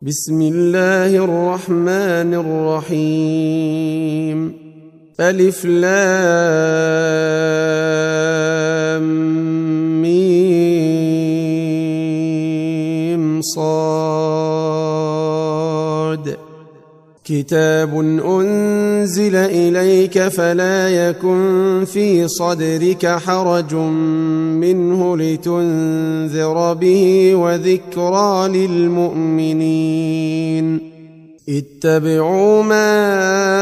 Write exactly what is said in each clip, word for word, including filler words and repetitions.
بسم الله الرحمن الرحيم. ألف لام ميم صاد. كتاب أنزل إليك فلا يكن في صدرك حرج منه لتنذر به وذكرى للمؤمنين. اتبعوا ما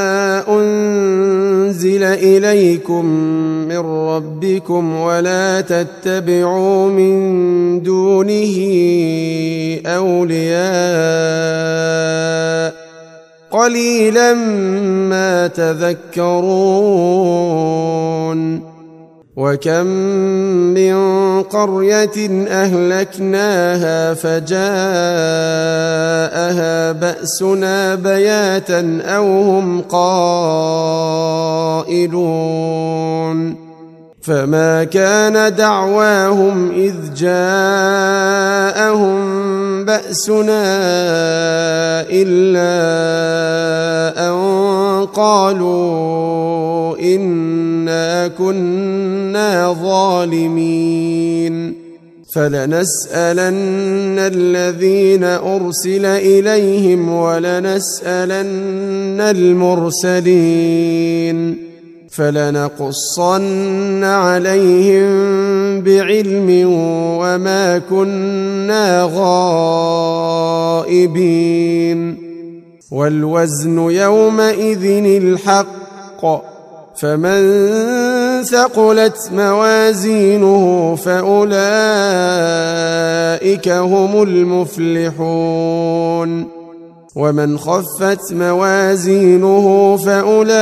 أنزل إليكم من ربكم ولا تتبعوا من دونه أولياء قليلا ما تذكرون. وكم من قرية أهلكناها فجاءها بأسنا بياتا أو هم قائلون. فما كان دعواهم إذ جاءهم بأسنا إلا أن قالوا إنا كنا ظالمين. فلنسألن الذين أرسل إليهم ولنسألن المرسلين فلنقصن عليهم بعلم وما كنا غائبين. والوزن يومئذ الحق فمن ثقلت موازينه فأولئك هم المفلحون. ومن خفت موازينه فأولئك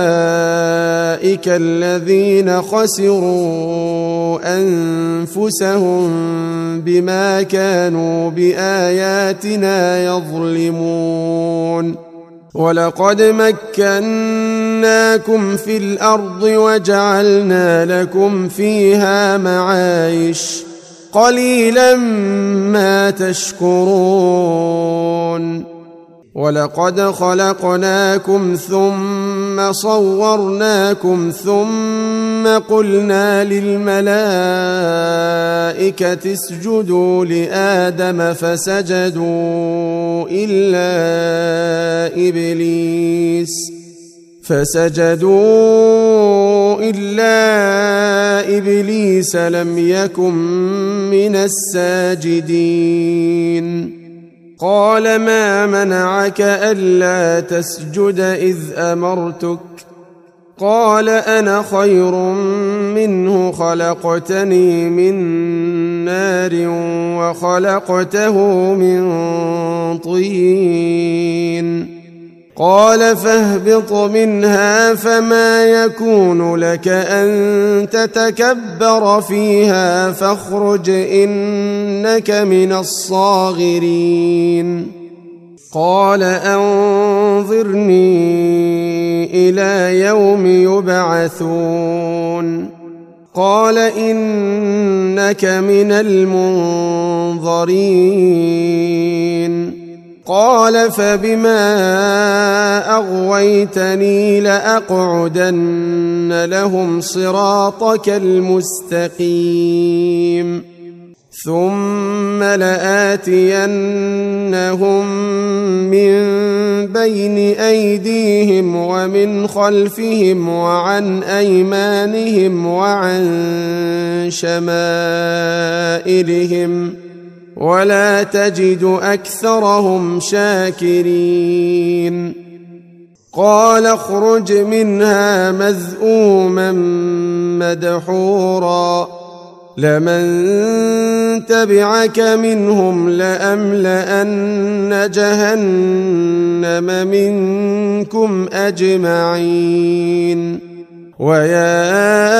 الذين خسروا أنفسهم بما كانوا بآياتنا يظلمون. ولقد مكناكم في الأرض وجعلنا لكم فيها معايش قليلا ما تشكرون. ولقد خلقناكم ثم صورناكم ثم قلنا للملائكة اسجدوا لآدم فسجدوا إلا إبليس فسجدوا إلا إبليس لم يكن من الساجدين. قال ما منعك ألا تسجد إذ أمرتك؟ قال أنا خير منه خلقتني من نار وخلقته من طين. قال فاهبط منها فما يكون لك أن تتكبر فيها فاخرج إنك من الصاغرين. قال أنظرني إلى يوم يبعثون. قال إنك من المنظرين. قال فبما أغويتني لأقعدن لهم صراطك المستقيم ثم لآتينهم من بين أيديهم ومن خلفهم وعن أيمانهم وعن شمائلهم ولا تجد أكثرهم شاكرين. قال اخرج منها مذءوما مدحورا لمن تبعك منهم لأملأن جهنم منكم أجمعين. ويا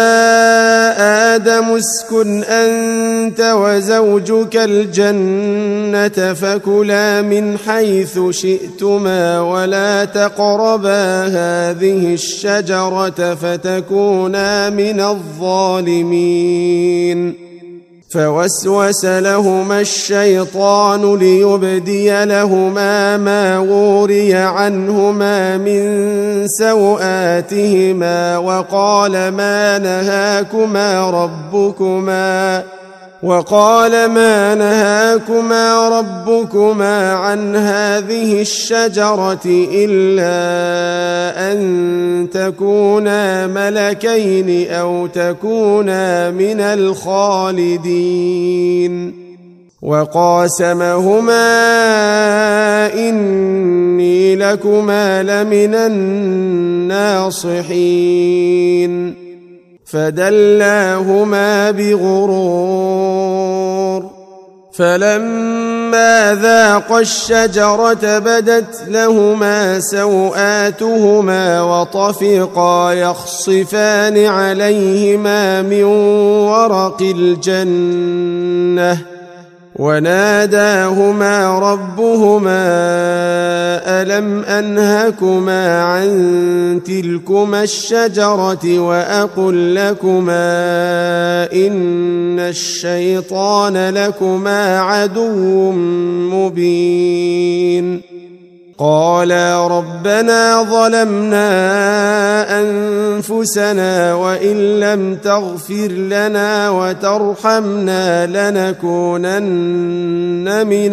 آدم اسكن أنت وزوجك الجنة فكلا من حيث شئتما ولا تقربا هذه الشجرة فتكونا من الظالمين. فوسوس لهما الشيطان ليبدي لهما ما وري عنهما من سوآتهما وقال ما نهاكما ربكما وقال ما نهاكما ربكما عن هذه الشجرة إلا أن تكونا ملكين أو تكونا من الخالدين وقاسمهما إني لكما لمن الناصحين فدلاهما بغرور فلما ذاقا الشجرة بدت لهما سوآتهما وطفقا يخصفان عليهما من ورق الجنة وناداهما ربهما ألم أنهكما عن تلكما الشجرة وأقل لكما إن الشيطان لكما عدو مبين قالا ربنا ظلمنا أنفسنا وإن لم تغفر لنا وترحمنا لنكونن من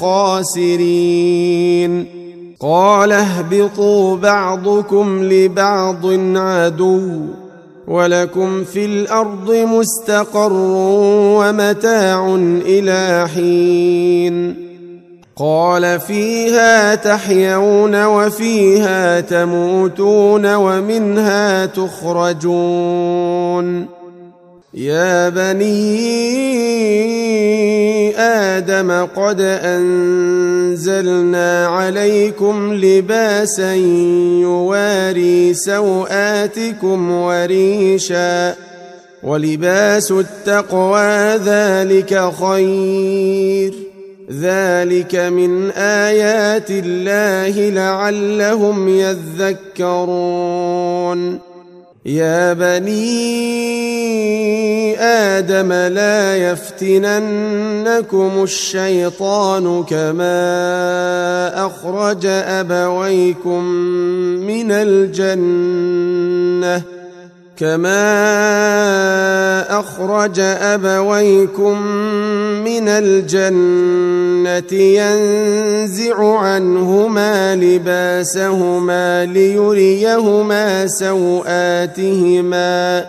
الخاسرين قال اهبطوا بعضكم لبعض عدو ولكم في الأرض مستقر ومتاع إلى حين قال فيها تحيون وفيها تموتون ومنها تخرجون يا بني آدم قد أنزلنا عليكم لباسا يواري سوآتكم وريشا ولباس التقوى ذلك خير ذلك من آيات الله لعلهم يذكرون يا بني آدم لا يفتننكم الشيطان كما أخرج أبويكم من الجنة كما أخرج أبويكم من الجنة ينزع عنهما لباسهما ليريهما سوآتهما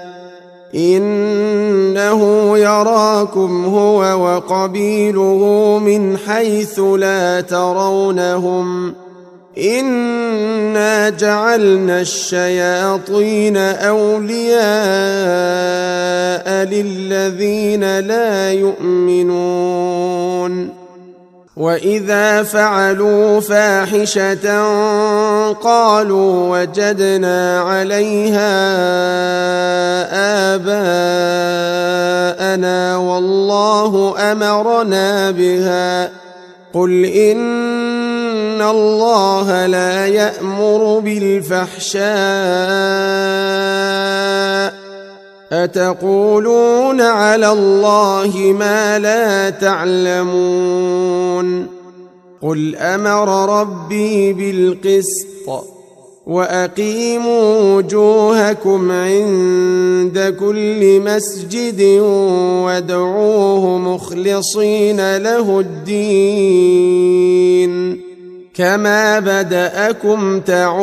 إنه يراكم هو وقبيله من حيث لا ترونهم إنا جعلنا الشياطين أولياء للذين لا يؤمنون وإذا فعلوا فاحشة قالوا وجدنا عليها آباءنا والله أمرنا بها قل إن الله لا يأمر بالفحشاء أتقولون على الله ما لا تعلمون قل أمر ربي بالقسط وأقيموا وجوهكم عند كل مسجد وادعوه مخلصين له الدين كما بدأكم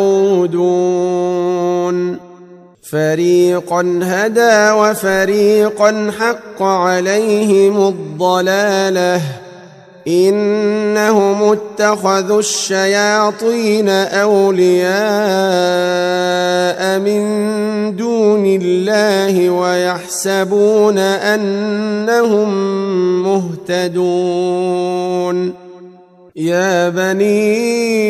تعودون فريقا هدى وفريقا حق عليهم الضلالة إنهم اتخذوا الشياطين أولياء من دون الله ويحسبون أنهم مهتدون يا بني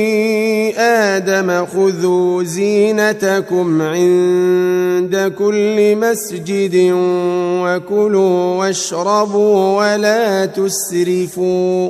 آدم خذوا زينتكم عند كل مسجد وكلوا واشربوا ولا تسرفوا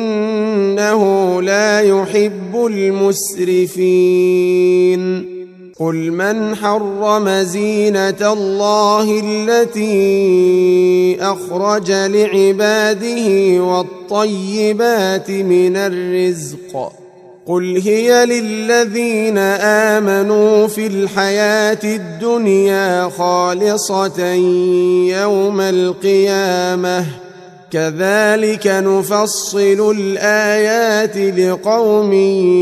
إنه لا يحب المسرفين قل من حرم زينة الله التي أخرج لعباده والطيبات من الرزق قل هي للذين آمنوا في الحياة الدنيا خالصة يوم القيامة كذلك نفصل الآيات لقوم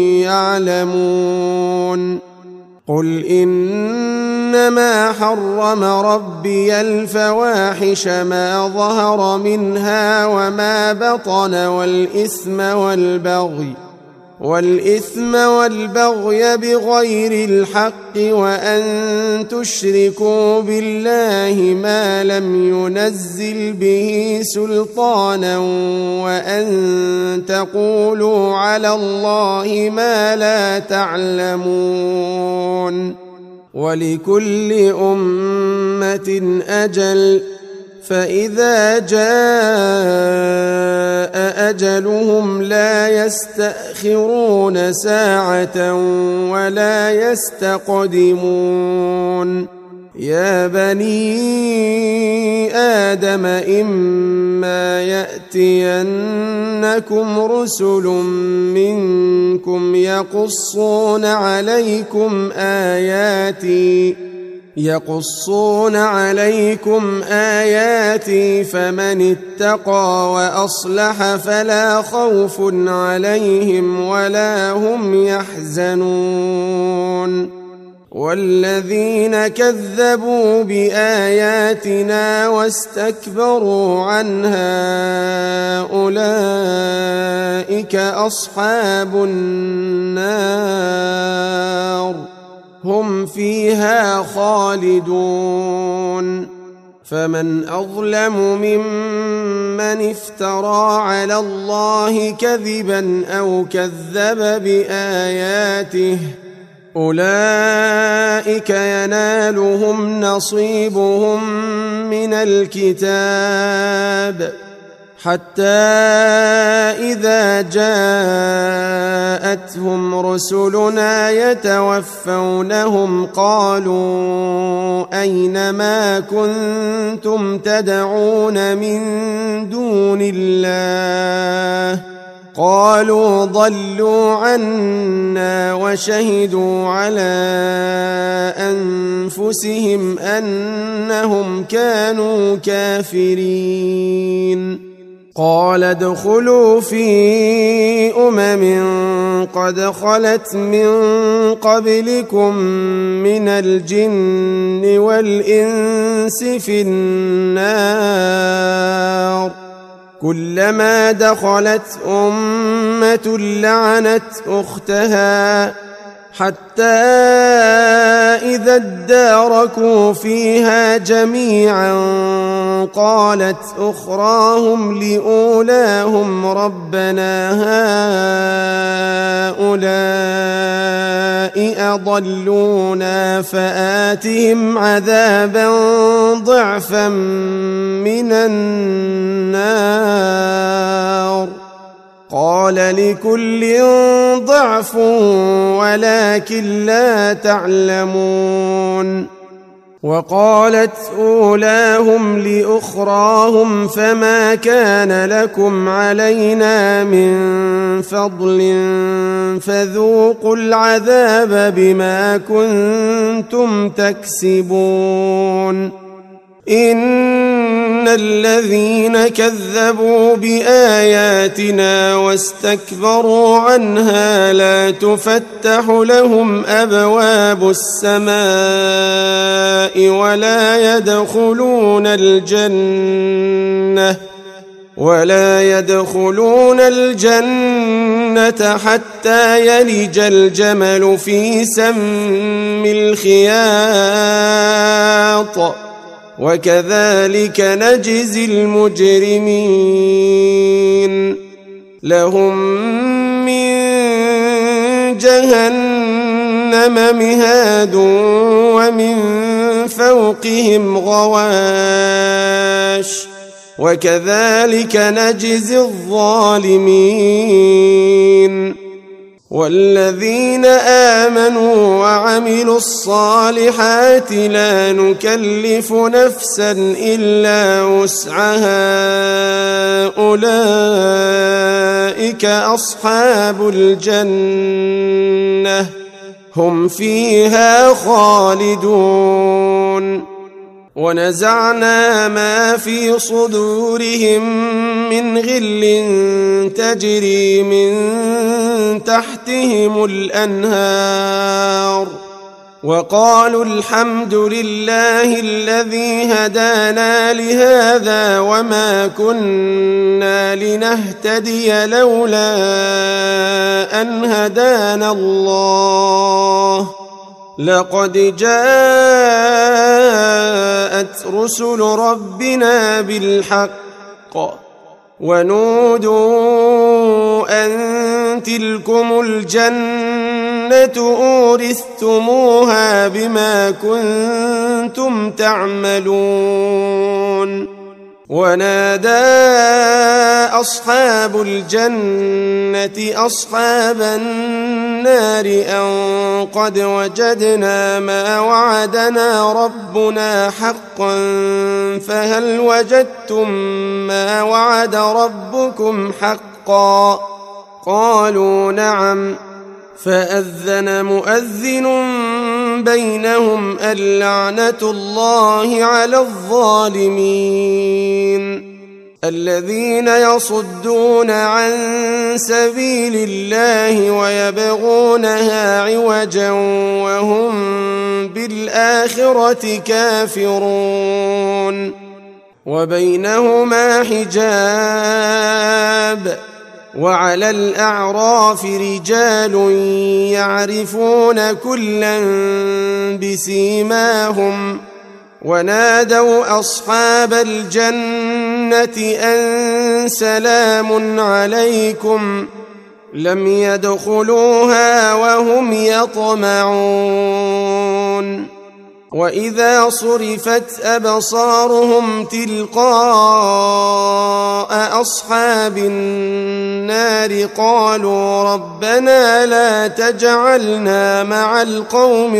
يعلمون قل إنما حرم ربي الفواحش ما ظهر منها وما بطن والإثم والبغي والإثم والبغي بغير الحق وأن تشركوا بالله ما لم ينزل به سلطانا وأن تقولوا على الله ما لا تعلمون ولكل أمة أجل فإذا جاء أجلهم لا يستأخرون ساعة ولا يستقدمون يا بني آدم إما يأتينكم رسل منكم يقصون عليكم آياتي يقصون عليكم آياتي فمن اتقى وأصلح فلا خوف عليهم ولا هم يحزنون والذين كذبوا بآياتنا واستكبروا عنها أولئك أصحاب النار هم فيها خالدون فمن أظلم ممن افترى على الله كذبا أو كذب بآياته أولئك ينالهم نصيبهم من الكتاب حتى إذا جاءتهم رسلنا يتوفونهم قالوا أين ما كنتم تدعون من دون الله قالوا ضلوا عنا وشهدوا على أنفسهم أنهم كانوا كافرين قال ادخلوا في أمم قد خلت من قبلكم من الجن والإنس في النار كلما دخلت أمة لعنت أختها حتى إذا اداركوا فيها جميعا قالت أخراهم لأولاهم ربنا هؤلاء أضلونا فآتهم عذابا ضعفا من النار قال لكل ضعف ولكن لا تعلمون وقالت أولاهم لأخراهم فما كان لكم علينا من فضل فذوقوا العذاب بما كنتم تكسبون إن الذين كذبوا بآياتنا واستكبروا عنها لا تفتح لهم أبواب السماء ولا يدخلون الجنة ولا يدخلون الجنة حتى يلج الجمل في سم الخياط وكذلك نجزي المجرمين لهم من جهنم مهاد ومن فوقهم غواش وكذلك نجزي الظالمين والذين آمنوا وعملوا الصالحات لا نكلف نفسا إلا وسعها أولئك أصحاب الجنة هم فيها خالدون ونزعنا ما في صدورهم من غل تجري من تحتهم الأنهار وقالوا الحمد لله الذي هدانا لهذا وما كنا لنهتدي لولا أن هدانا الله لقد جاءت رسل ربنا بالحق ونودوا أن تلكم الجنة أورثتموها بما كنتم تعملون ونادى أصحاب الجنة أصحاب النار أن قد وجدنا ما وعدنا ربنا حقا فهل وجدتم ما وعد ربكم حقا قالوا نعم فأذن مؤذن بينهم اللعنة الله على الظالمين الذين يصدون عن سبيل الله ويبغونها عوجا وهم بالآخرة كافرون وبينهما حجاب وعلى الأعراف رجال يعرفون كلا بسيماهم ونادوا أصحاب الجنة أن سلام عليكم لم يدخلوها وهم يطمعون وإذا صرفت أبصارهم تلقاء أصحاب النار قالوا ربنا لا تجعلنا مع القوم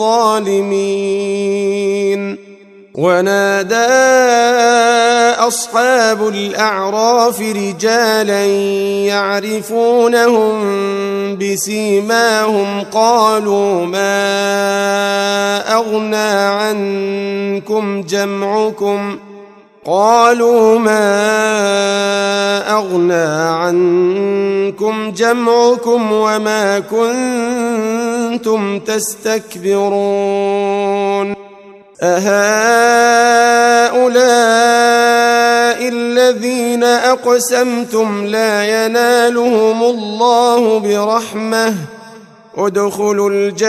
الظالمين ونادى أصحاب الأعراف رجالا يعرفونهم بسيماهم قالوا ما أغنى عنكم جمعكم قالوا ما أغنى عنكم جمعكم وما كنتم تستكبرون أهؤلاء الذين أقسمتم لا ينالهم الله برحمة ادخلوا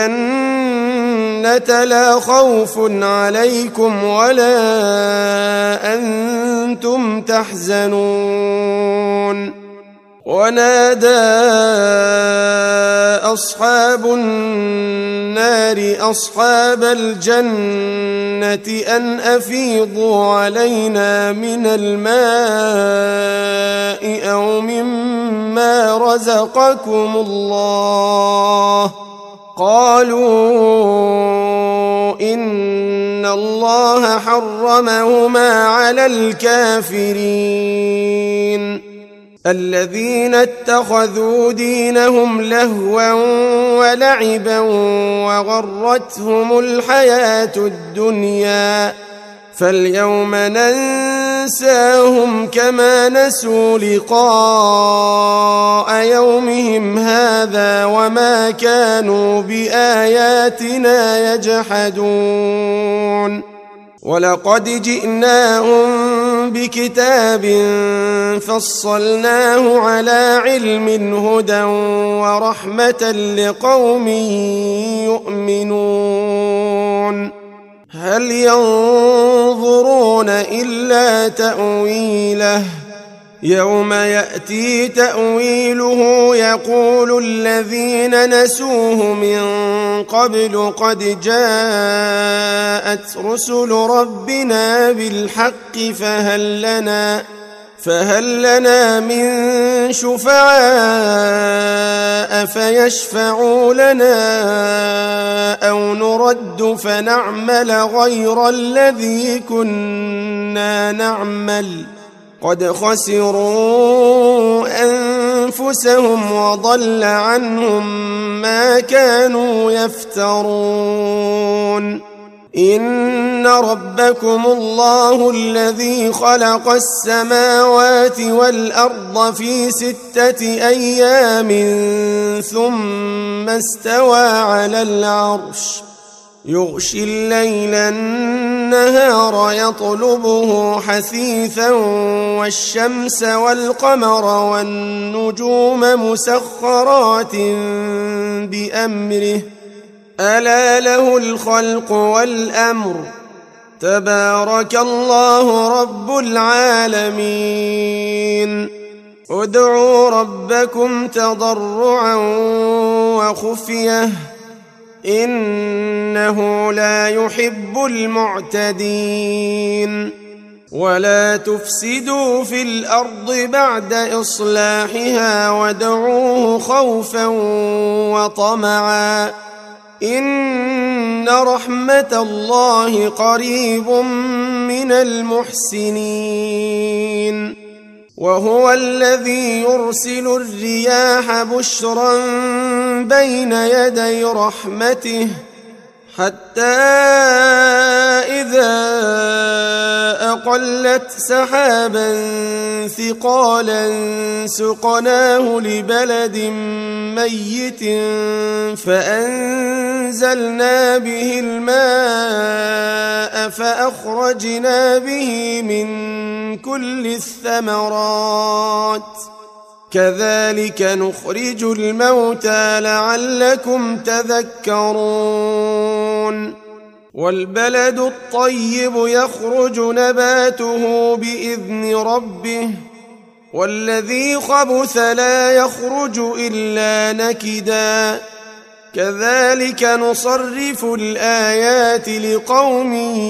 الجنة لا خوف عليكم ولا أنتم تحزنون ونادى أصحاب النار أصحاب الجنة أن أفيضوا علينا من الماء أو مما رزقكم الله قالوا إن الله حرمهما على الكافرين الذين اتخذوا دينهم لهوا ولعبا وغرتهم الحياة الدنيا فاليوم ننساهم كما نسوا لقاء يومهم هذا وما كانوا بآياتنا يجحدون ولقد جئناهم بكتاب فصلناه على علم هدى ورحمة لقوم يؤمنون هل ينظرون إلا تأويله يوم يأتي تأويله يقول الذين نسوه من قبل قد جاءت رسل ربنا بالحق فهل لنا فهل لنا من شفعاء أفيشفعوا لنا أو نرد فنعمل غير الذي كنا نعمل قد خسروا أنفسهم وضل عنهم ما كانوا يفترون. إن ربكم الله الذي خلق السماوات والأرض في ستة أيام ثم استوى على العرش يغشي الليل النهار يطلبه حثيثا والشمس والقمر والنجوم مسخرات بأمره ألا له الخلق والأمر تبارك الله رب العالمين. ادعوا ربكم تضرعا وخفية إنه لا يحب المعتدين. ولا تفسدوا في الأرض بعد إصلاحها وادعوه خوفا وطمعا إن رحمة الله قريب من المحسنين. وهو الذي يرسل الرياح بشرا بين يدي رحمته حتى إذا أقلت سحابا ثقالا سقناه لبلد ميت فأنزلنا به الماء فأخرجنا به من كل الثمرات كذلك نخرج الموتى لعلكم تذكرون. والبلد الطيب يخرج نباته بإذن ربه والذي خبث لا يخرج إلا نكدا كذلك نصرف الآيات لقوم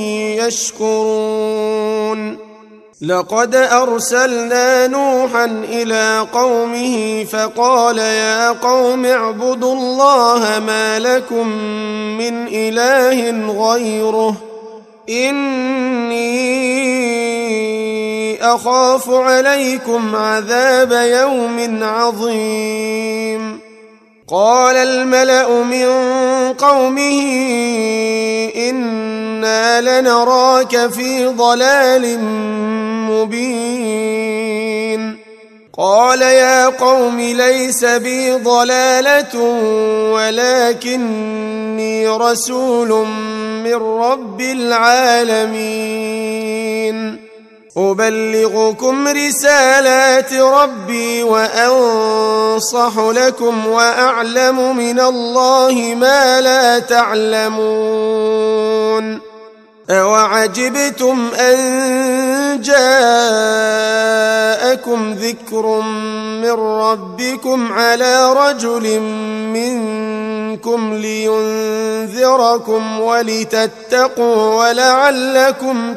يشكرون. لقد أرسلنا نوحا إلى قومه فقال يا قوم اعبدوا الله ما لكم من إله غيره إني أخاف عليكم عذاب يوم عظيم. قال الملأ من قومه إنا لنراك في ضلال مبين. قال يا قوم ليس بي ضلالة ولكني رسول من رب العالمين أبلغكم رسالات ربي وأنصح لكم وأعلم من الله ما لا تعلمون. أوعجبتم أن جاءكم ذكر من ربكم على رجل منكم لينذركم ولتتقوا ولعلكم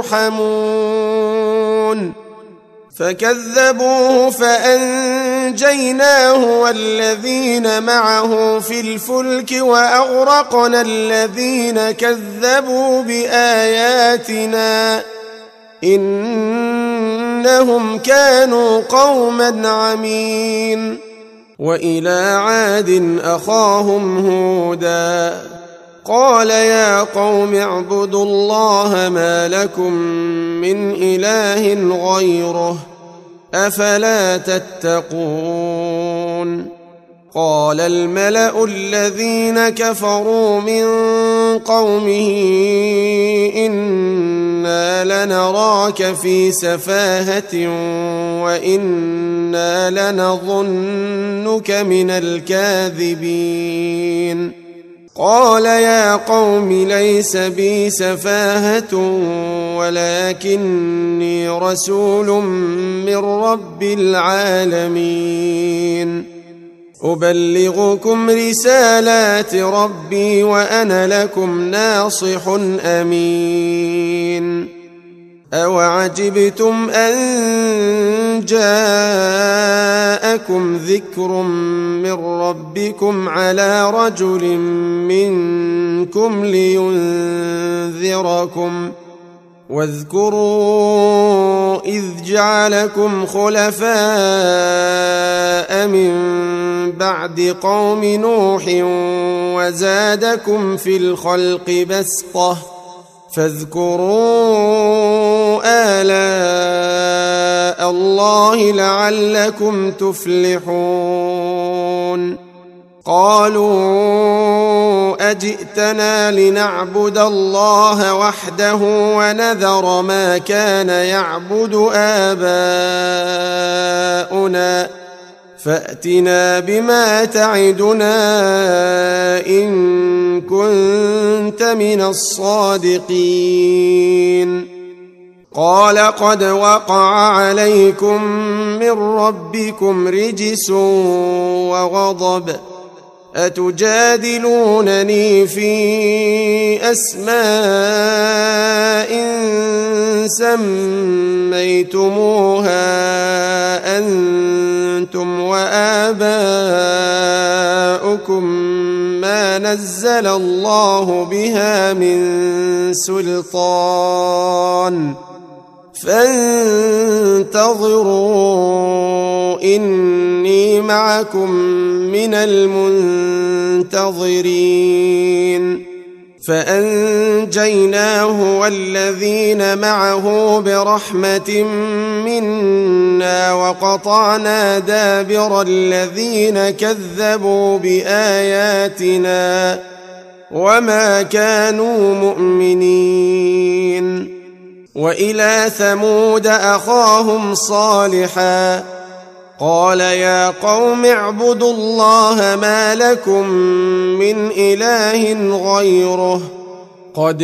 ترحمون. فكذبوه فأنجيناه والذين معه في الفلك وأغرقنا الذين كذبوا بآياتنا إنهم كانوا قوما عمين. وإلى عاد أخاهم هودا قال يا قوم اعبدوا الله ما لكم من إله غيره أفلا تتقون. قال الملأ الذين كفروا من قومه إنا لنراك في سفاهة وإنا لنظنك من الكاذبين. قال يا قوم ليس بي سفاهة ولكني رسول من رب العالمين أبلغكم رسالات ربي وأنا لكم ناصح أمين. أوعجبتم أن جاءكم ذكر من ربكم على رجل منكم لينذركم واذكروا إذ جعلكم خلفاء من بعد قوم نوح وزادكم في الخلق بسطة فاذكروا آلاء الله لعلكم تفلحون قالوا أجئتنا لنعبد الله وحده ونذر ما كان يعبد آباؤنا فأتنا بما تعدنا إن كنت من الصادقين قال قد وقع عليكم من ربكم رجس وغضب أتجادلونني في أسماء سميتموها أنتم وآباؤكم ما نزل الله بها من سلطان فانتظروا إني معكم من المنتظرين فأنجيناه والذين معه برحمة منا وقطعنا دابر الذين كذبوا بآياتنا وما كانوا مؤمنين وإلى ثمود أخاهم صالحا قال يا قوم اعبدوا الله ما لكم من إله غيره قد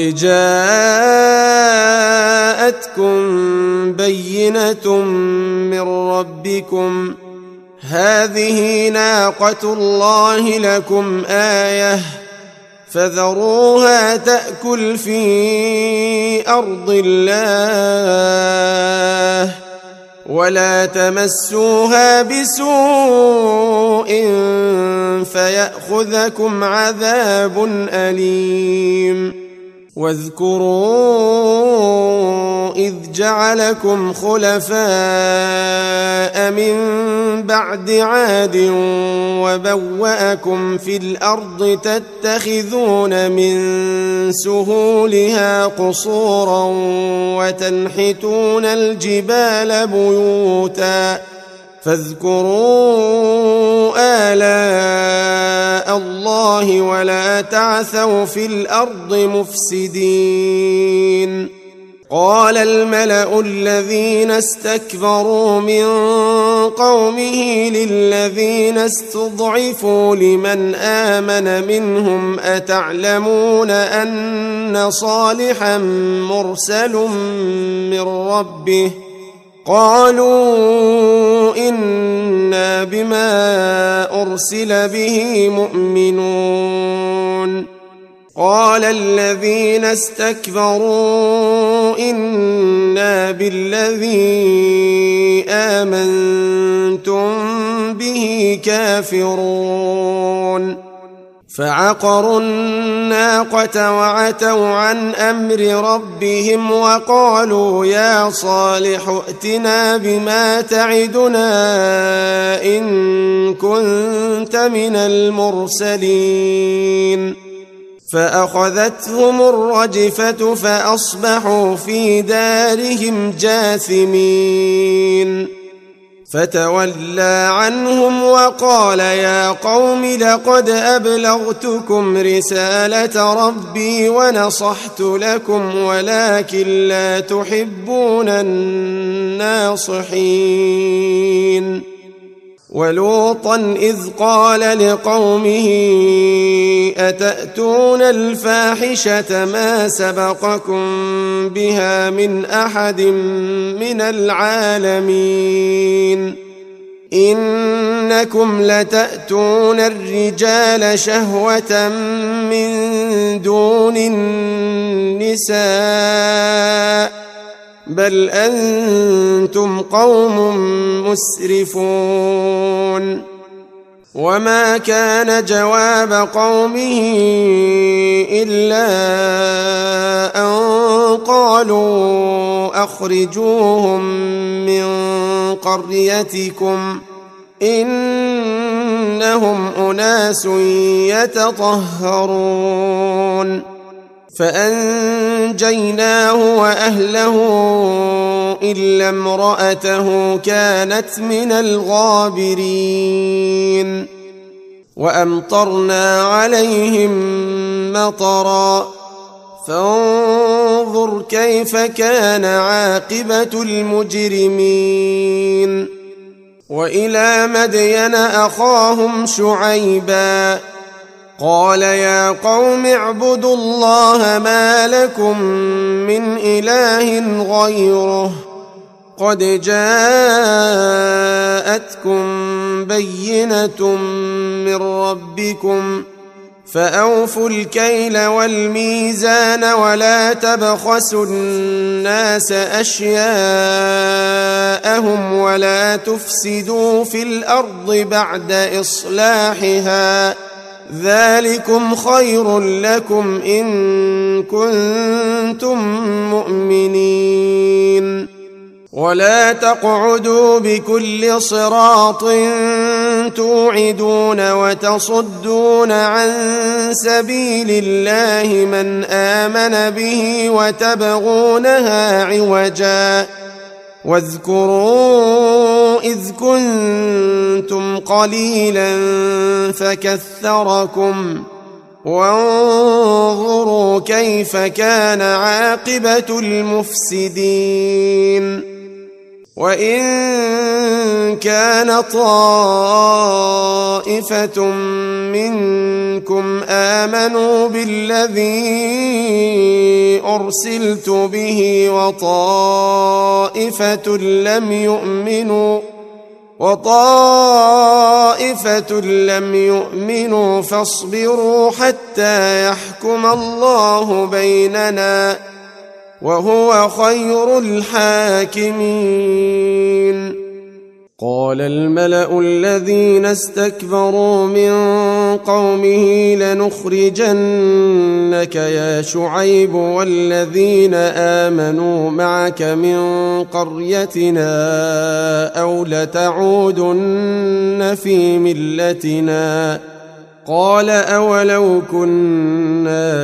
جاءتكم بينة من ربكم هذه ناقة الله لكم آية فذروها تأكل في أرض الله ولا تمسوها بسوء فيأخذكم عذاب أليم واذكروا إذ جعلكم خلفاء من بعد عاد وبوأكم في الأرض تتخذون من سهولها قصورا وتنحتون الجبال بيوتا فاذكروا آلاء الله ولا تعثوا في الأرض مفسدين قال الملأ الذين استكبروا من قومه للذين استضعفوا لمن آمن منهم أتعلمون أن صالحا مرسل من ربه قالوا إنا بما أرسل به مؤمنون قال الذين استكبروا إنا بالذي آمنتم به كافرون فعقروا الناقة وعتوا عن أمر ربهم وقالوا يا صالح ائتنا بما تعدنا إن كنت من المرسلين فأخذتهم الرجفة فأصبحوا في دارهم جاثمين فتولى عنهم وقال يا قوم لقد أبلغتكم رسالة ربي ونصحت لكم ولكن لا تحبون الناصحين ولوطا إذ قال لقومه أتأتون الفاحشة ما سبقكم بها من أحد من العالمين إنكم لتأتون الرجال شهوة من دون النساء بل أنتم قوم مسرفون. وما كان جواب قومه إلا أن قالوا أخرجوهم من قريتكم إنهم أناس يتطهرون. فأنجيناه وأهله إلا امرأته كانت من الغابرين. وأمطرنا عليهم مطرا فانظر كيف كان عاقبة المجرمين. وإلى مدين أخاهم شعيبا قال يا قوم اعبدوا الله ما لكم من إله غيره قد جاءتكم بينة من ربكم فأوفوا الكيل والميزان ولا تبخسوا الناس أشياءهم ولا تفسدوا في الأرض بعد إصلاحها ذلكم خير لكم إن كنتم مؤمنين. ولا تقعدوا بكل صراط توعدون وتصدون عن سبيل الله من آمن به وتبغونها عوجا واذكروا إذ كنتم قليلا فكثركم وانظروا كيف كان عاقبة المفسدين. وإن كان طائفة منكم آمنوا بالذي أرسلت به وطائفة لم يؤمنوا وطائفة لم يؤمنوا فاصبروا حتى يحكم الله بيننا وهو خير الحاكمين. قال الملأ الذين استكبروا من قومه لنخرجنك يا شعيب والذين آمنوا معك من قريتنا أو لتعودن في ملتنا قال أولو كنا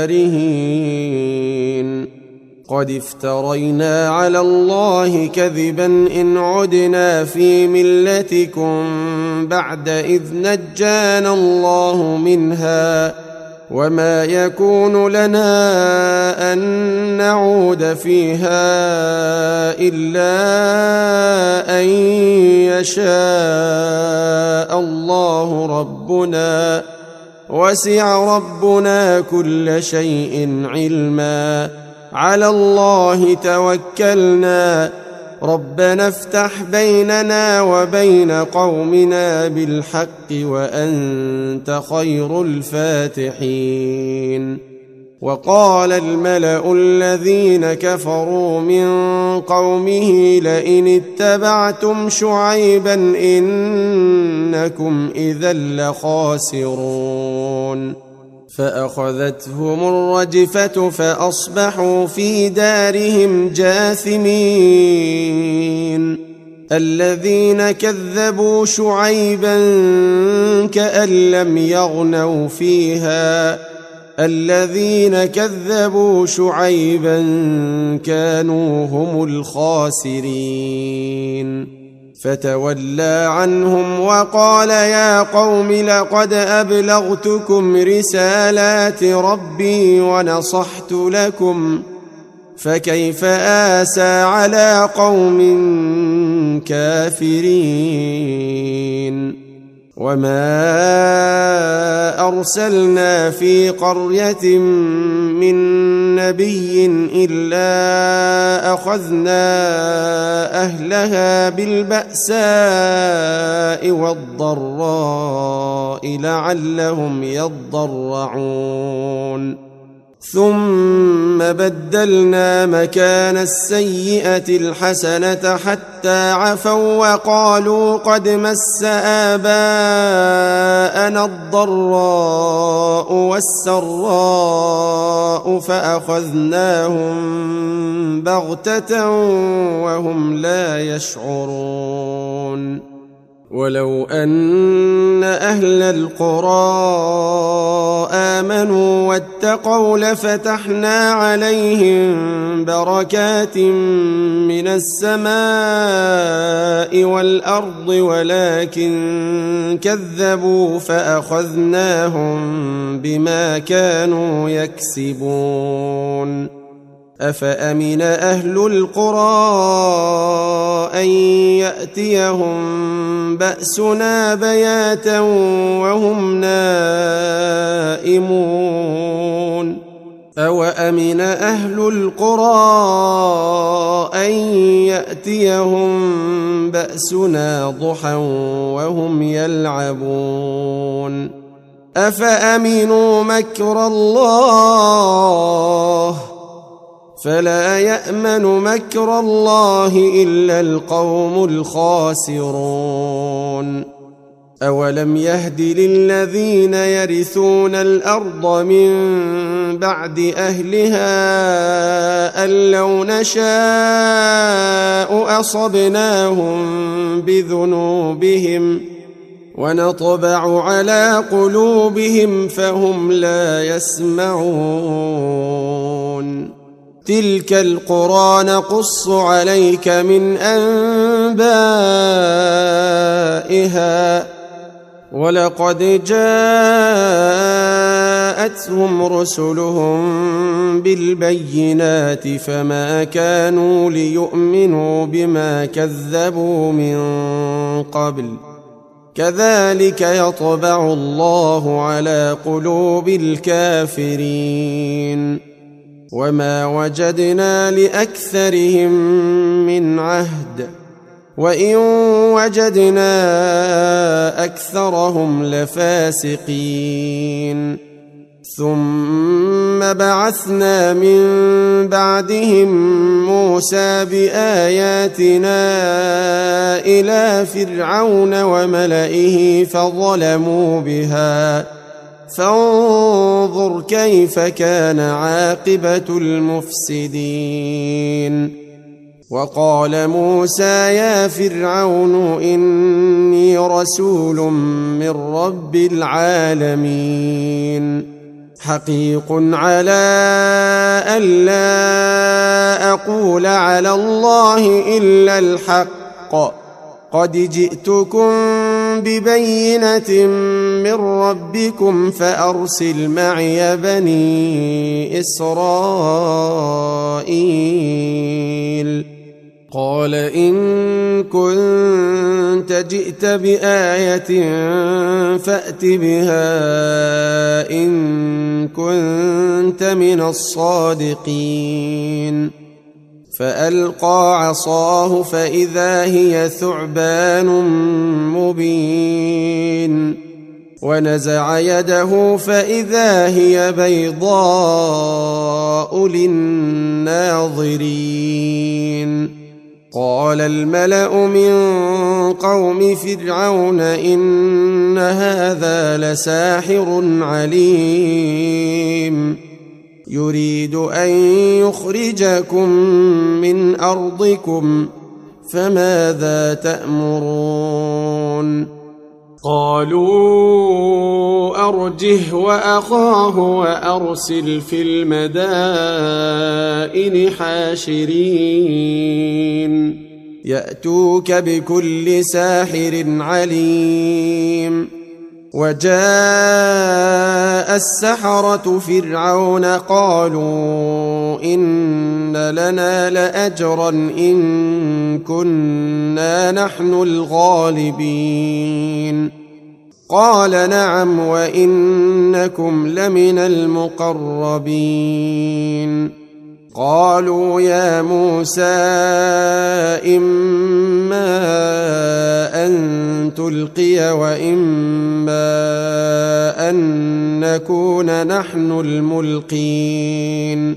كارهين قد افترينا على الله كذبا إن عدنا في ملتكم بعد إذ نجانا الله منها وما يكون لنا أن نعود فيها إلا أن يشاء الله ربنا وسع ربنا كل شيء علما على الله توكلنا ربنا افتح بيننا وبين قومنا بالحق وأنت خير الفاتحين. وقال الملأ الذين كفروا من قومه لئن اتبعتم شعيبا إنكم إذا لخاسرون. فأخذتهم الرجفة فأصبحوا في دارهم جاثمين. الذين كذبوا شعيبا كأن لم يغنوا فيها الذين كذبوا شعيبا كانوا هم الخاسرين. فتولى عنهم وقال يا قوم لقد أبلغتكم رسالات ربي ونصحت لكم فكيف آسى على قوم كافرين. وما أرسلنا في قرية من نبي إلا أخذنا أهلها بالبأساء والضراء لعلهم يضرعون. ثم بدلنا مكان السيئة الحسنة حتى عفوا وقالوا قد مس آباءنا الضراء والسراء فأخذناهم بغتة وهم لا يشعرون. ولو أن أهل القرى آمنوا واتقوا لفتحنا عليهم بركات من السماء والأرض ولكن كذبوا فأخذناهم بما كانوا يكسبون. أفأمن أهل القرى أن يأتيهم بأسنا بياتا وهم نائمون أوأمن أهل القرى أن يأتيهم بأسنا ضحى وهم يلعبون أفأمنوا مكر الله فلا يأمن مكر الله إلا القوم الخاسرون. أولم يهد للذين يرثون الأرض من بعد أهلها أن لو نشاء أصبناهم بذنوبهم ونطبع على قلوبهم فهم لا يسمعون. تلك القرى نقص عليك من أنبائها ولقد جاءتهم رسلهم بالبينات فما كانوا ليؤمنوا بما كذبوا من قبل كذلك يطبع الله على قلوب الكافرين. وما وجدنا لأكثرهم من عهد وإن وجدنا أكثرهم لفاسقين. ثم بعثنا من بعدهم موسى بآياتنا إلى فرعون وملئه فظلموا بها فانظر كيف كان عاقبة المفسدين. وقال موسى يا فرعون إني رسول من رب العالمين حقيق على ألا أقول على الله إلا الحق قد جئتكم ببينة من ربكم فأرسل معي بني إسرائيل. قال إن كنت جئت بآية فأت بها إن كنت من الصادقين. فألقى عصاه فإذا هي ثعبان مبين ونزع يده فإذا هي بيضاء للناظرين. قال الملأ من قوم فرعون إن هذا لساحر عليم يريد أن يخرجكم من أرضكم فماذا تأمرون؟ قالوا أرجه وأخاه وأرسل في المدائن حاشرين يأتوك بكل ساحر عليم. وجاء السحرة فرعون قالوا إن لنا لأجرا إن كنا نحن الغالبين. قال نعم وإنكم لمن المقربين. قالوا يا موسى إما أن تلقي وإما أن نكون نحن الملقين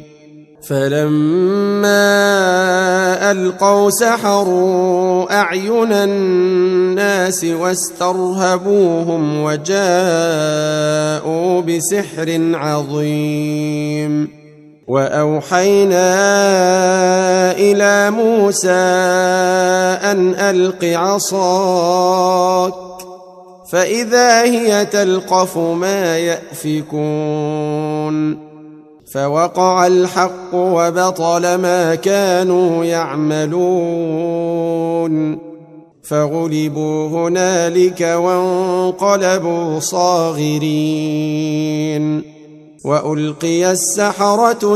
فلما ألقوا سحروا أعين الناس واسترهبوهم وجاءوا بسحر عظيم وأوحينا إلى موسى أن ألق عصاك فإذا هي تلقف ما يأفكون فوقع الحق وبطل ما كانوا يعملون فغلبوا هنالك وانقلبوا صاغرين وألقي السحرة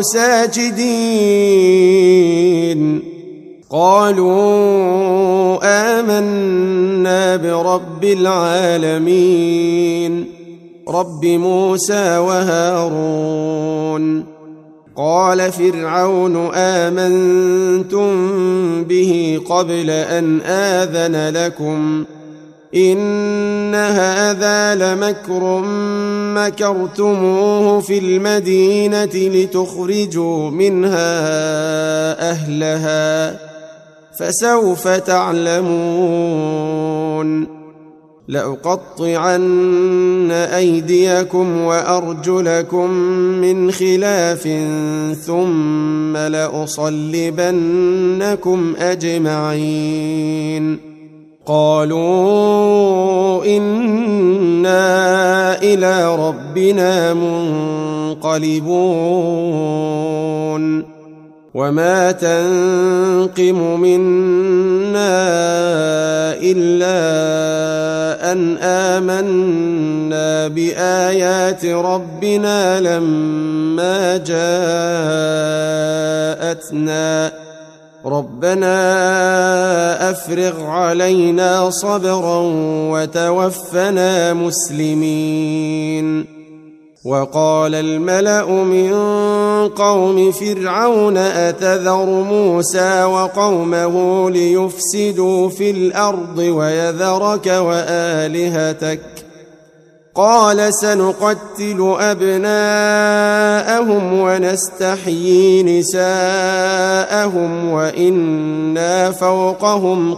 ساجدين قالوا آمنا برب العالمين رب موسى وهارون قال فرعون آمنتم به قبل أن آذن لكم إن هذا لمكر مكرتموه في المدينة لتخرجوا منها أهلها فسوف تعلمون لأقطعن أيديكم وأرجلكم من خلاف ثم لأصلبنكم أجمعين قالوا إنا إلى ربنا منقلبون وما تنقم منا إلا أن آمنا بآيات ربنا لما جاءتنا ربنا أفرغ علينا صبرا وتوفنا مسلمين وقال الملأ من قوم فرعون أتذر موسى وقومه ليفسدوا في الأرض ويذرك وآلهتك قال سنقتل أبناءهم ونستحيي نساءهم وإنا فوقهم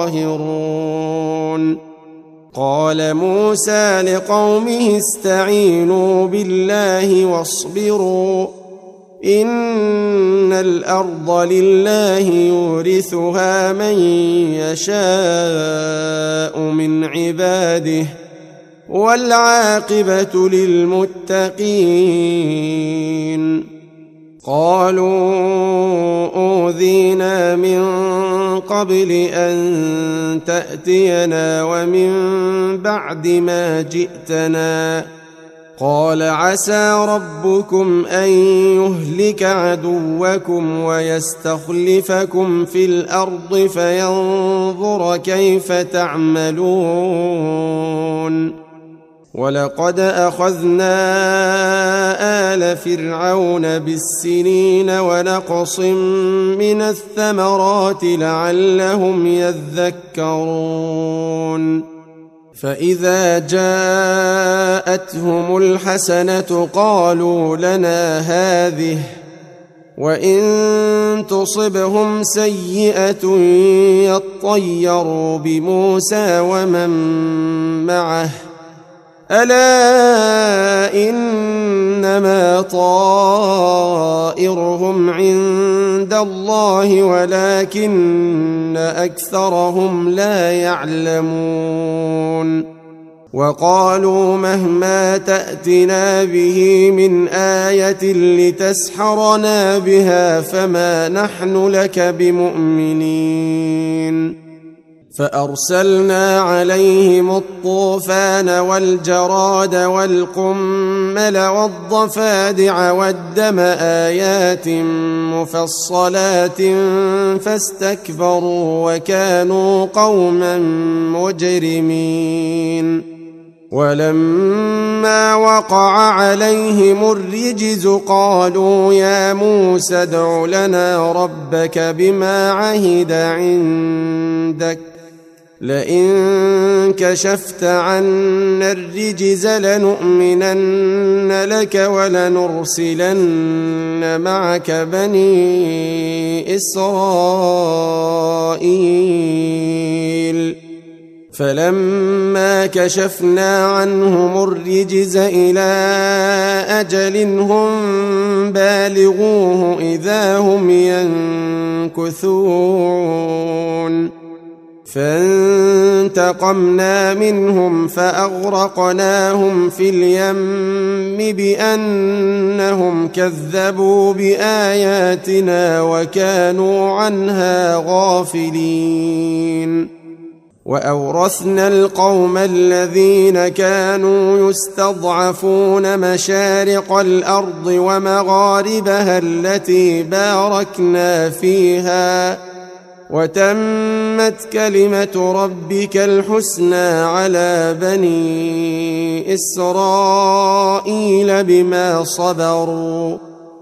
قاهرون قال موسى لقومه استعينوا بالله واصبروا إن الأرض لله يورثها من يشاء من عباده والعاقبة للمتقين قالوا أوذينا من قبل أن تأتينا ومن بعد ما جئتنا قال عسى ربكم أن يهلك عدوكم ويستخلفكم في الأرض فينظر كيف تعملون ولقد أخذنا آل فرعون بالسنين ونقص من الثمرات لعلهم يذكرون فإذا جاءتهم الحسنة قالوا لنا هذه وإن تصبهم سيئة يطيروا بموسى ومن معه ألا إنما طائرهم عند الله ولكن أكثرهم لا يعلمون وقالوا مهما تأتنا به من آية لتسحرنا بها فما نحن لك بمؤمنين فأرسلنا عليهم الطوفان والجراد والقمل والضفادع والدم آيات مفصلات فاستكبروا وكانوا قوما مجرمين ولما وقع عليهم الرجز قالوا يا موسى ادع لنا ربك بما عهد عندك لئن كشفت عنا الرجز لنؤمنن لك ولنرسلن معك بني إسرائيل فلما كشفنا عنهم الرجز إلى أجل هم بالغوه إذا هم ينكثون فانتقمنا منهم فأغرقناهم في اليم بأنهم كذبوا بآياتنا وكانوا عنها غافلين وأورثنا القوم الذين كانوا يستضعفون مشارق الأرض ومغاربها التي باركنا فيها وتمت كلمة ربك الحسنى على بني إسرائيل بما صبروا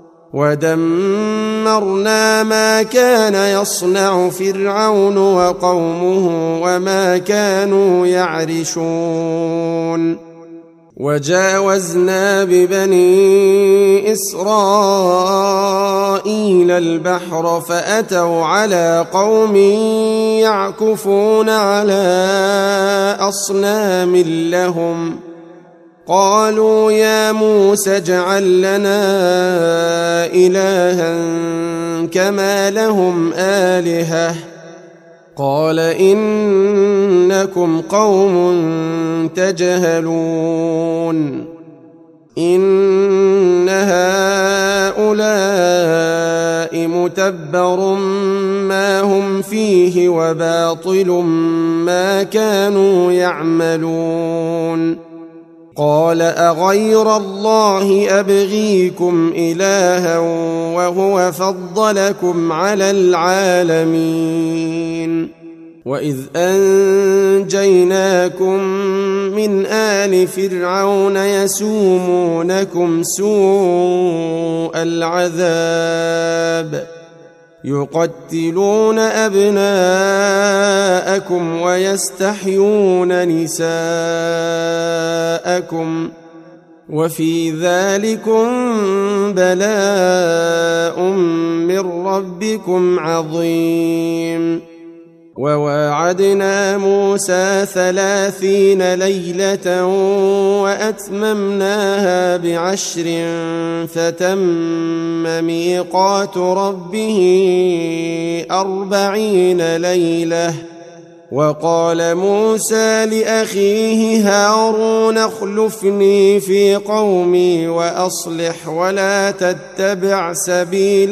ودمرنا ما كان يصنع فرعون وقومه وما كانوا يعرشون وجاوزنا ببني إسرائيل البحر فأتوا على قوم يعكفون على أصنام لهم قالوا يا موسى اجعل لنا إلها كما لهم آلهة قال إنكم قوم تجهلون إن هؤلاء متبر ما هم فيه وباطل ما كانوا يعملون قال أغير الله أبغيكم إلها وهو فضلكم على العالمين وإذ أنجيناكم من آل فرعون يسومونكم سوء العذاب يقتلون أبناءكم ويستحيون نساءكم وفي ذلكم بلاء من ربكم عظيم وواعدنا موسى ثلاثين ليلة وأتممناها بعشر فتم ميقات ربه أربعين ليلة وقال موسى لأخيه هارون اخلفني في قومي وأصلح ولا تتبع سبيل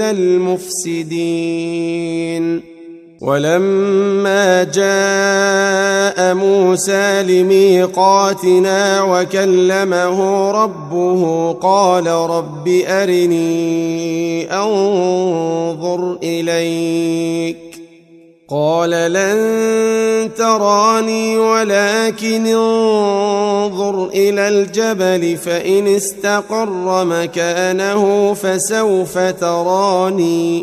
المفسدين ولما جاء موسى لميقاتنا وكلمه ربه قال رب أرني أنظر إليك قال لن تراني ولكن انظر إلى الجبل فإن استقر مكانه فسوف تراني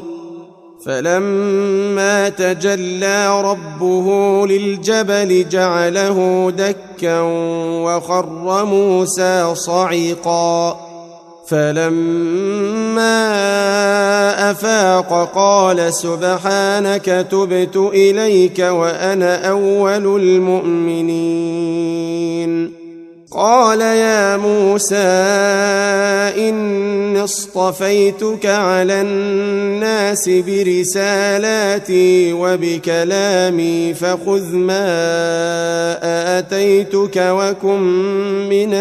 فلما تجلى ربه للجبل جعله دكا وخر موسى صعقا فلما أفاق قال سبحانك تبت إليك وأنا أول المؤمنين قال يا موسى إني اصطفيتك على الناس برسالاتي وبكلامي فخذ ما آتيتك وكن من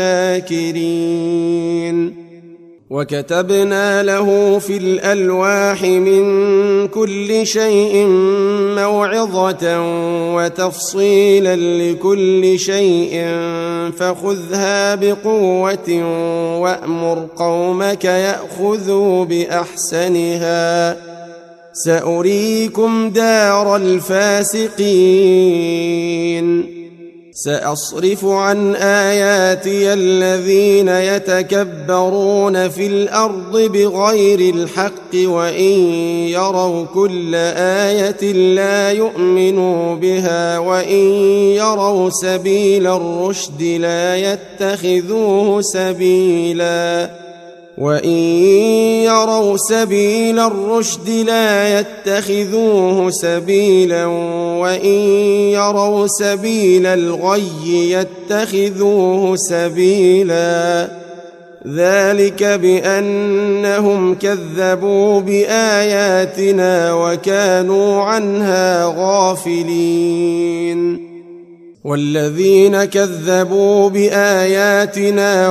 الشاكرين وكتبنا له في الألواح من كل شيء موعظة وتفصيلا لكل شيء فخذها بقوة وأمر قومك يأخذوا بأحسنها سأريكم دار الفاسقين سأصرف عن آياتي الذين يتكبرون في الأرض بغير الحق وإن يروا كل آية لا يؤمنوا بها وإن يروا سبيل الرشد لا يتخذوه سبيلا وإن يروا سبيل الرشد لا يتخذوه سبيلا وإن يروا سبيل الغي يتخذوه سبيلا ذلك بأنهم كذبوا بآياتنا وكانوا عنها غافلين والذين كذبوا بآياتنا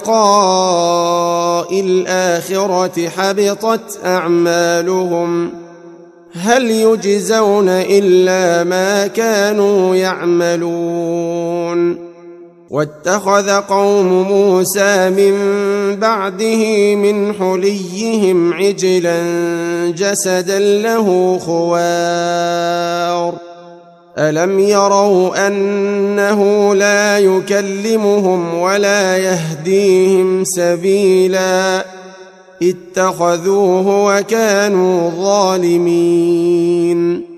ولقاء الآخرة حبطت أعمالهم هل يجزون إلا ما كانوا يعملون واتخذ قوم موسى من بعده من حليهم عجلا جسدا له خوار ألم يروا أنه لا يكلمهم ولا يهديهم سبيلا اتخذوه وكانوا ظالمين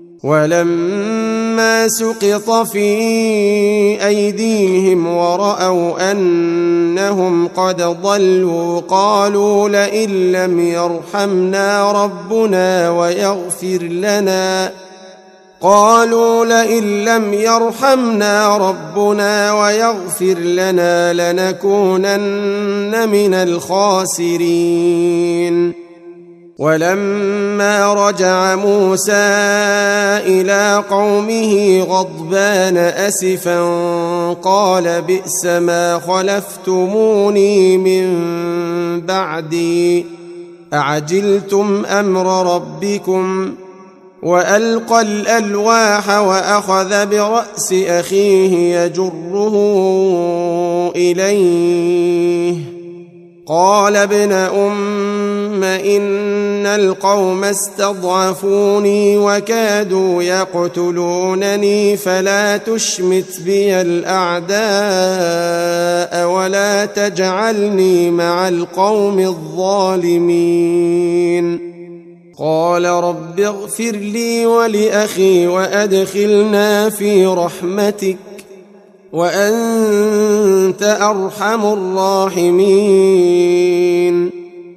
ولما سقط في أيديهم ورأوا أنهم قد ضلوا قالوا لئن لم يرحمنا ربنا ويغفر لنا قالوا لئن لم يرحمنا ربنا ويغفر لنا لنكونن من الخاسرين ولما رجع موسى إلى قومه غضبان أسفا قال بئس ما خلفتموني من بعدي أعجلتم أمر ربكم وألقى الألواح وأخذ برأس أخيه يجره إليه قال ابن أم إن القوم استضعفوني وكادوا يقتلونني فلا تشمت بي الأعداء ولا تجعلني مع القوم الظالمين قال رب اغفر لي ولأخي وأدخلنا في رحمتك وأنت أرحم الراحمين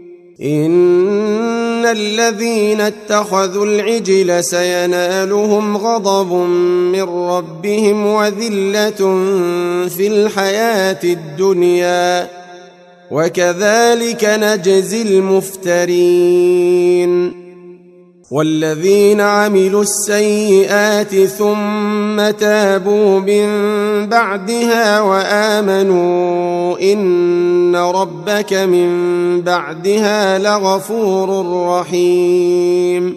إن الذين اتخذوا العجل سينالهم غضب من ربهم وذلة في الحياة الدنيا وكذلك نجزي المفترين والذين عملوا السيئات ثم تابوا من بعدها وآمنوا إن ربك من بعدها لغفور رحيم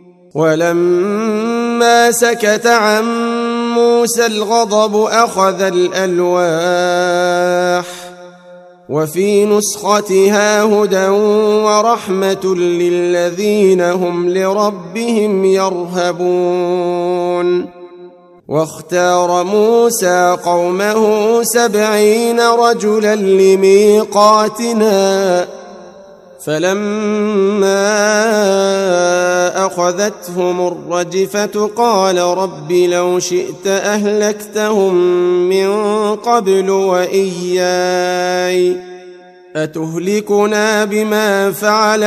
ولما سكت عن موسى الغضب أخذ الألواح وفي نسختها هدى ورحمة للذين هم لربهم يرهبون واختار موسى قومه سبعين رجلا لميقاتنا فلما أخذتهم الرجفة قال رب لو شئت أهلكتهم من قبل وإياي أتهلكنا بما فعل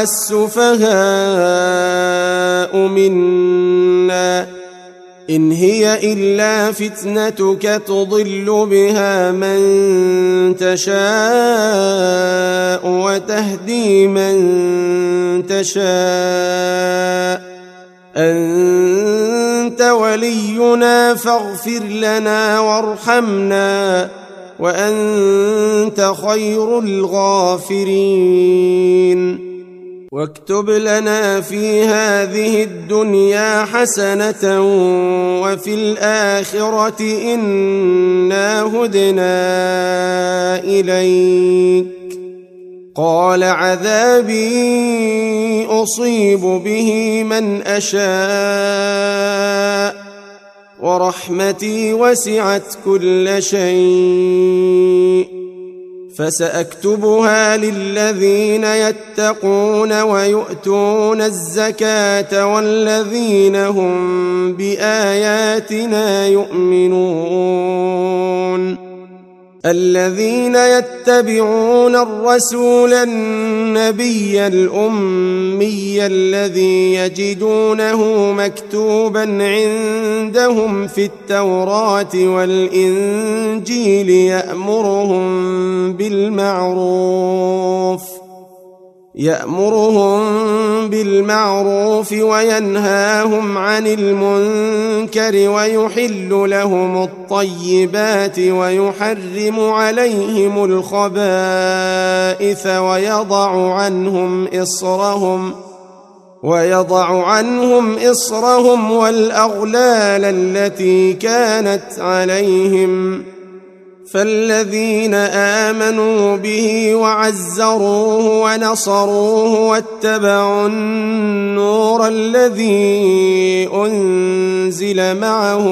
السفهاء منا إن هي إلا فتنتك تضل بها من تشاء وتهدي من تشاء أنت ولينا فاغفر لنا وارحمنا وأنت خير الغافرين واكتب لنا في هذه الدنيا حسنة وفي الآخرة إنا هدنا إليك قال عذابي أصيب به من أشاء ورحمتي وسعت كل شيء فسأكتبها للذين يتقون ويؤتون الزكاة والذين هم بآياتنا يؤمنون الذين يتبعون الرسول النبي الأمي الذي يجدونه مكتوبا عندهم في التوراة والإنجيل يأمرهم بالمعروف يأمرهم بالمعروف وينهاهم عن المنكر ويحل لهم الطيبات ويحرم عليهم الخبائث ويضع عنهم إصرهم ويضع عنهم إصرهم والأغلال التي كانت عليهم فالذين آمنوا به وعزروه ونصروه واتبعوا النور الذي أنزل معه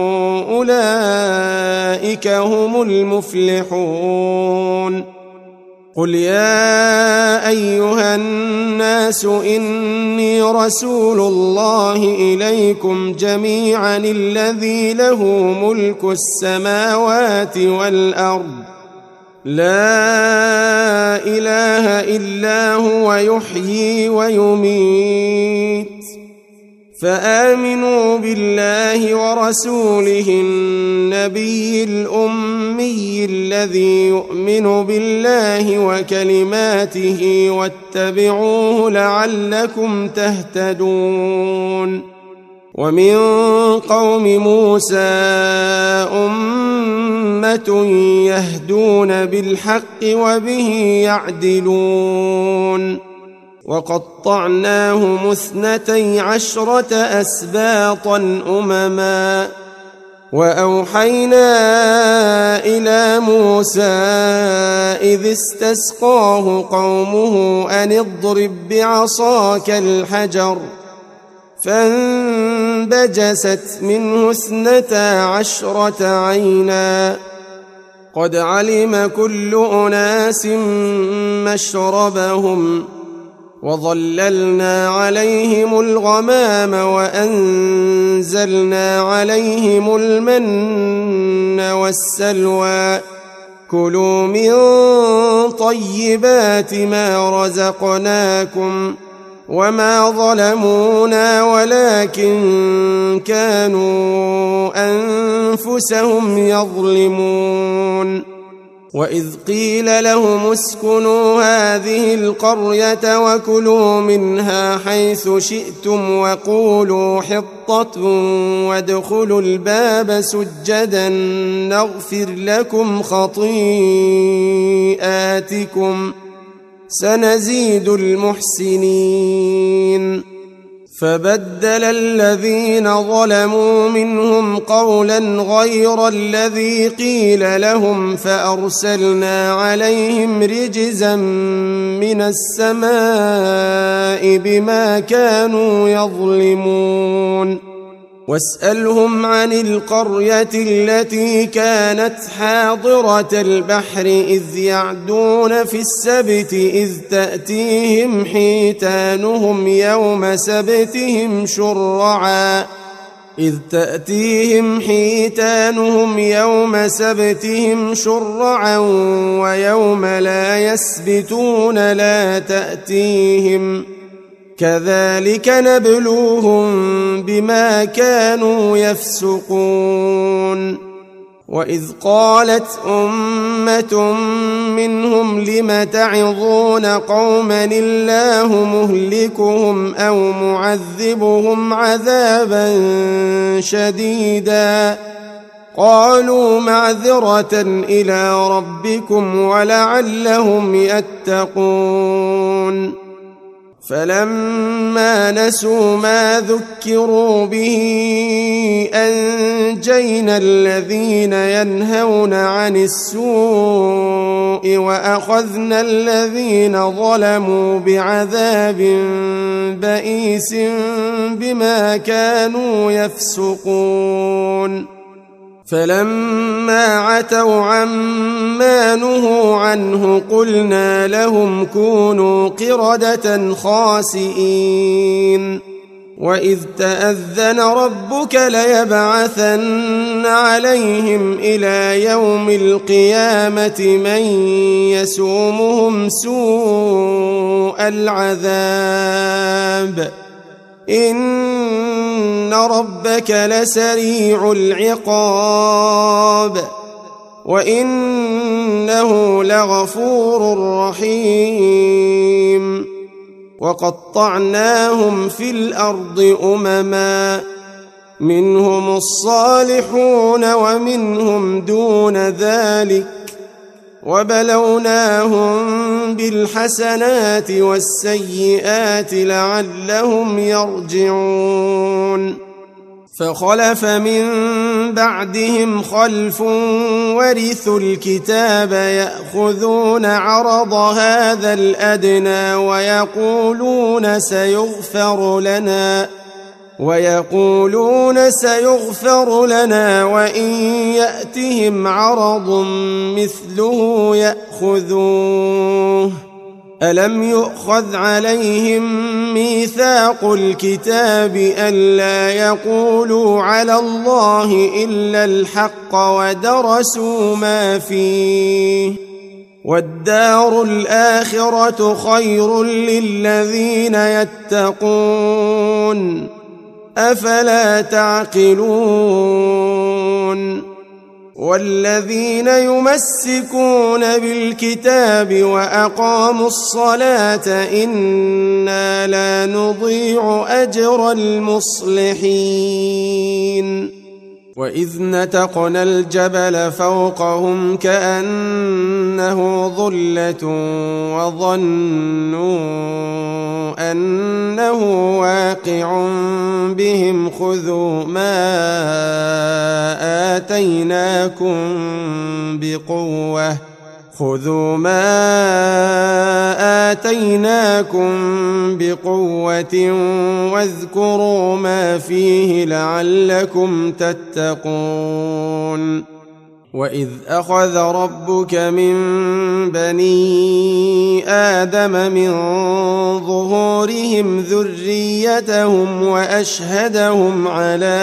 أولئك هم المفلحون قل يا أيها الناس إني رسول الله إليكم جميعا الذي له ملك السماوات والأرض لا إله إلا هو يحيي ويميت فآمنوا بالله ورسوله النبي الأمي الذي يؤمن بالله وكلماته واتبعوه لعلكم تهتدون ومن قوم موسى أمة يهدون بالحق وبه يعدلون وقطعناهم اثنتي عشرة أسباطا أمما وأوحينا إلى موسى إذ استسقاه قومه أن اضرب بعصاك الحجر فانبجست منه اثنتا عشرة عينا قد علم كل أناس مشربهم وظللنا عليهم الغمام وأنزلنا عليهم المن والسلوى كلوا من طيبات ما رزقناكم وما ظلمونا ولكن كانوا أنفسهم يظلمون وإذ قيل لهم اسكنوا هذه القرية وكلوا منها حيث شئتم وقولوا حطة وادخلوا الباب سجدا نغفر لكم خطيئاتكم سنزيد المحسنين فبدل الذين ظلموا منهم قولا غير الذي قيل لهم فأرسلنا عليهم رجزا من السماء بما كانوا يظلمون واسألهم عن القرية التي كانت حاضرة البحر إذ يعدون في السبت إذ تأتيهم حيتانهم يوم سبتهم شرعا إذ تأتيهم حيتانهم يوم سبتهم شرعا ويوم لا يسبتون لا تأتيهم كذلك نبلوهم بما كانوا يفسقون وإذ قالت أمة منهم لم تعظون قوما الله مهلكهم أو معذبهم عذابا شديدا قالوا معذرة إلى ربكم ولعلهم يتقون فلما نسوا ما ذكروا به أنجينا الذين ينهون عن السوء وأخذنا الذين ظلموا بعذاب بئيس بما كانوا يفسقون فلما عتوا عما نهوا عنه قلنا لهم كونوا قردة خاسئين وإذ تأذن ربك ليبعثن عليهم إلى يوم القيامة من يسومهم سوء العذاب إن ربك لسريع العقاب وإنه لغفور رحيم وقطعناهم في الأرض أمما منهم الصالحون ومنهم دون ذلك وبلوناهم بالحسنات والسيئات لعلهم يرجعون فخلف من بعدهم خلف ورثوا الكتاب يأخذون عرض هذا الأدنى ويقولون سيغفر لنا ويقولون سيغفر لنا وإن يأتهم عرض مثله يأخذوه ألم يؤخذ عليهم ميثاق الكتاب ألا يقولوا على الله إلا الحق ودرسوا ما فيه والدار الآخرة خير للذين يتقون أفلا تعقلون والذين يمسكون بالكتاب وأقاموا الصلاة إنا لا نضيع أجر المصلحين وإذ نتقنا الجبل فوقهم كأنه ظلة وظنوا أنه واقع بهم خذوا ما آتيناكم بقوة خذوا ما آتيناكم بقوة واذكروا ما فيه لعلكم تتقون وإذ أخذ ربك من بني آدم من ظهورهم ذريتهم وأشهدهم على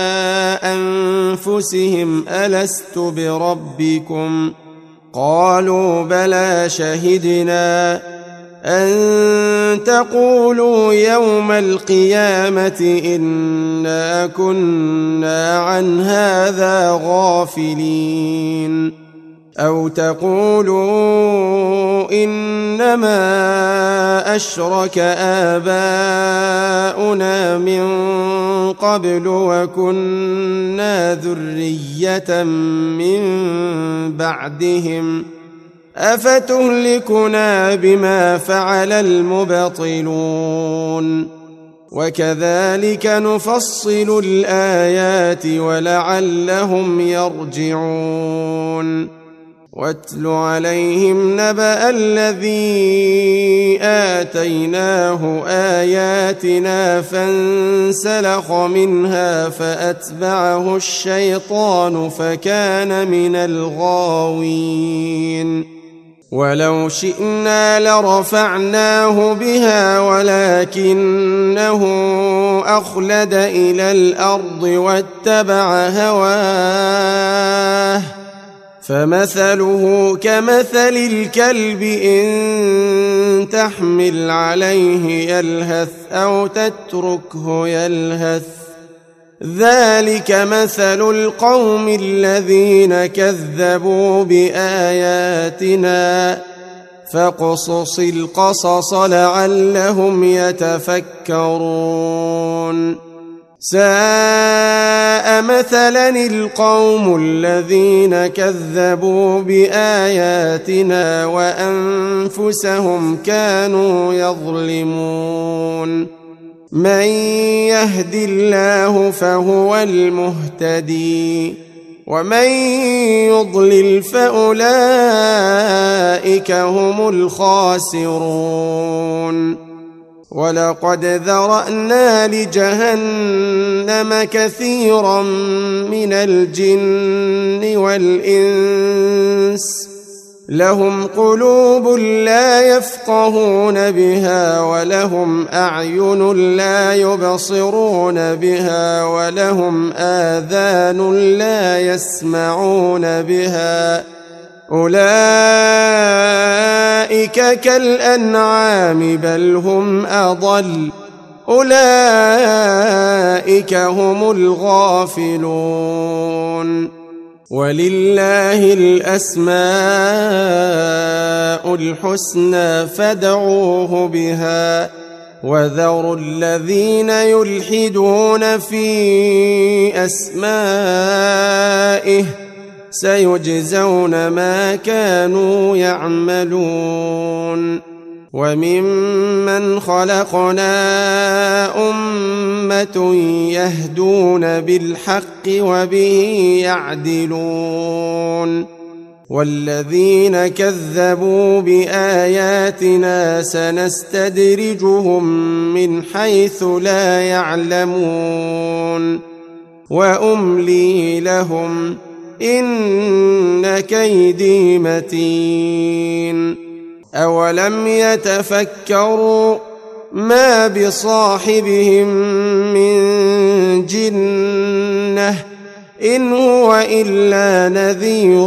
أنفسهم ألست بربكم قالوا بلى شهدنا أن تقولوا يوم القيامة إنا كنا عن هذا غافلين أو تقولوا إنما أشرك آباؤنا من قبل وكنا ذرية من بعدهم أفتهلكنا بما فعل المبطلون وكذلك نفصل الآيات ولعلهم يرجعون واتل عليهم نبأ الذي آتيناه آياتنا فانسلخ منها فأتبعه الشيطان فكان من الغاوين ولو شئنا لرفعناه بها ولكنه أخلد إلى الأرض واتبع هواه فمثله كمثل الكلب إن تحمل عليه يلهث أو تتركه يلهث ذلك مثل القوم الذين كذبوا بآياتنا فاقصص القصص لعلهم يتفكرون ساء مثلا القوم الذين كذبوا بآياتنا وأنفسهم كانوا يظلمون من يهد الله فهو المهتدي ومن يضلل فأولئك هم الخاسرون ولقد ذرأنا لجهنم كثيرا من الجن والإنس لهم قلوب لا يفقهون بها ولهم أعين لا يبصرون بها ولهم آذان لا يسمعون بها أولئك كالأنعام بل هم أضل أولئك هم الغافلون ولله الأسماء الحسنى فادعوه بها وذروا الذين يلحدون في أسمائه سيجزون ما كانوا يعملون وممن خلقنا أمة يهدون بالحق وبه يعدلون والذين كذبوا بآياتنا سنستدرجهم من حيث لا يعلمون وأملي لهم إن كيدي متين أولم يتفكروا ما بصاحبهم من جنة إن هو إلا نذير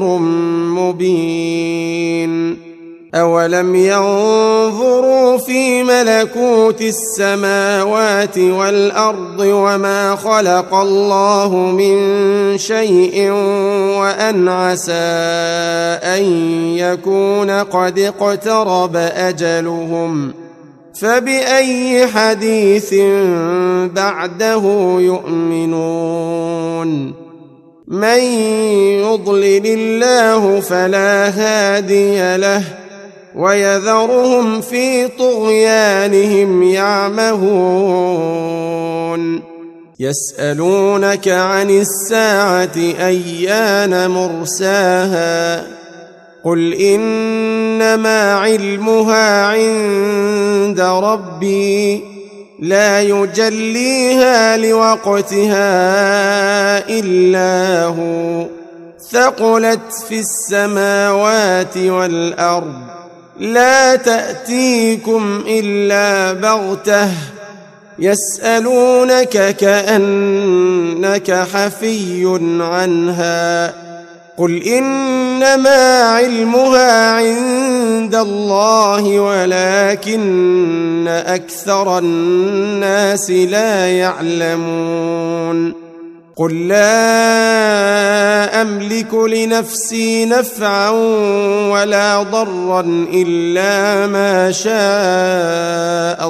مبين أولم ينظروا في ملكوت السماوات والأرض وما خلق الله من شيء وأن عسى أن يكون قد اقترب أجلهم فبأي حديث بعده يؤمنون من يضلل الله فلا هادي له ويذرهم في طغيانهم يعمهون يسألونك عن الساعة أيان مرساها قل إنما علمها عند ربي لا يجليها لوقتها إلا هو ثقلت في السماوات والأرض لا تأتيكم إلا بغتة يسألونك كأنك حفي عنها قل إنما علمها عند الله ولكن أكثر الناس لا يعلمون قل لا أملك لنفسي نفعا ولا ضرا إلا ما شاء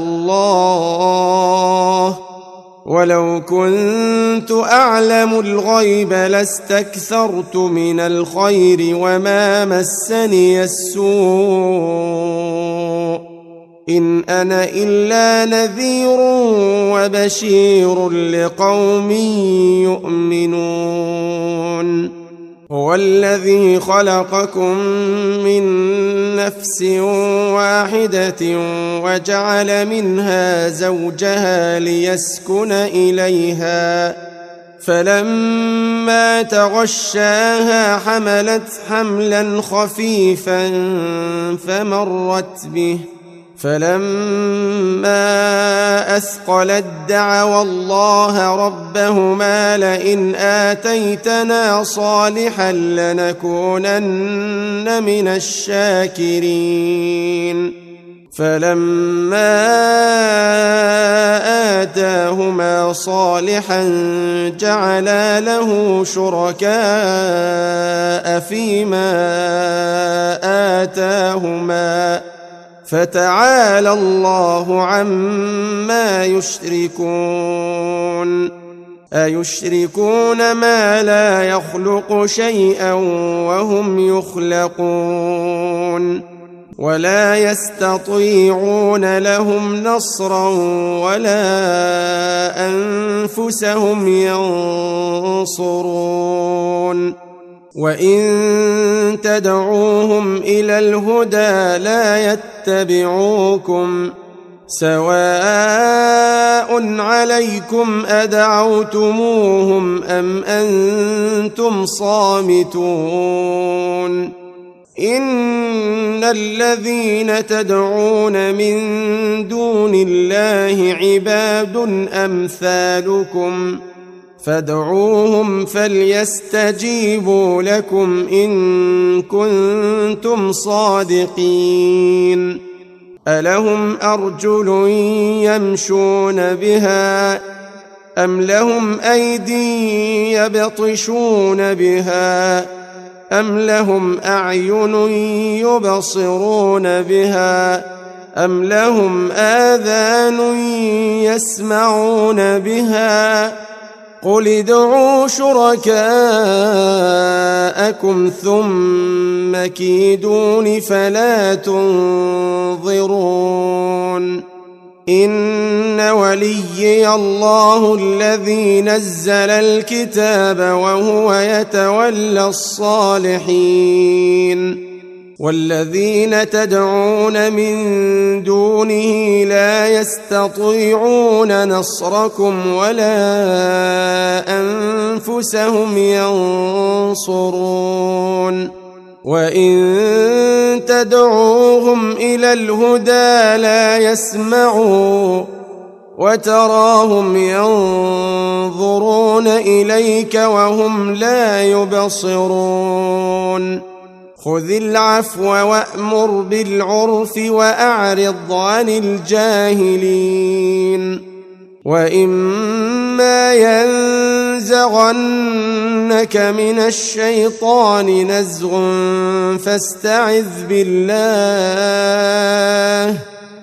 الله ولو كنت أعلم الغيب لاستكثرت من الخير وما مسني السوء إن أنا إلا نذير وبشير لقوم يؤمنون هو الذي خلقكم من نفس واحدة وجعل منها زوجها ليسكن إليها فلما تغشاها حملت حملا خفيفا فمرت به فلما أثقلت دعوا الله ربهما لئن آتيتنا صالحا لنكونن من الشاكرين فلما آتاهما صالحا جعلا له شركاء فيما آتاهما فتعالى الله عما يشركون أيشركون ما لا يخلق شيئا وهم يخلقون ولا يستطيعون لهم نصرا ولا أنفسهم ينصرون وإن تدعوهم إلى الهدى لا يتبعوكم سواء عليكم أدعوتموهم أم أنتم صامتون إن الذين تدعون من دون الله عباد أمثالكم فادعوهم فليستجيبوا لكم إن كنتم صادقين ألهم أرجل يمشون بها أم لهم أيدي يبطشون بها أم لهم أعين يبصرون بها أم لهم آذان يسمعون بها قل ادعوا شركاءكم ثم كيدون فلا تنظرون إن وليي الله الذي نزل الكتاب وهو يتولى الصالحين والذين تدعون من دونه لا يستطيعون نصركم ولا أنفسهم ينصرون وإن تدعوهم إلى الهدى لا يسمعوا وتراهم ينظرون إليك وهم لا يبصرون خذ العفو وأمر بالعرف وأعرض عن الجاهلين وإما ينزغنك من الشيطان نزغ فاستعذ بالله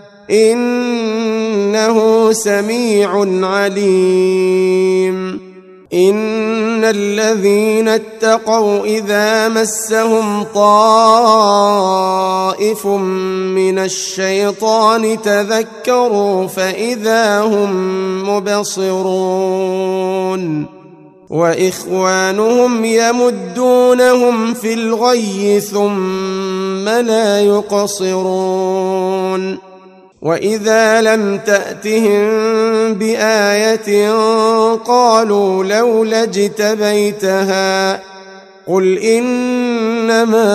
إنه سميع عليم إن الذين اتقوا إذا مسهم طائف من الشيطان تذكروا فإذا هم مبصرون وإخوانهم يمدونهم في الغي ثم لا يقصرون وإذا لم تأتهم بآية قالوا لولا اجتبيتها قل إنما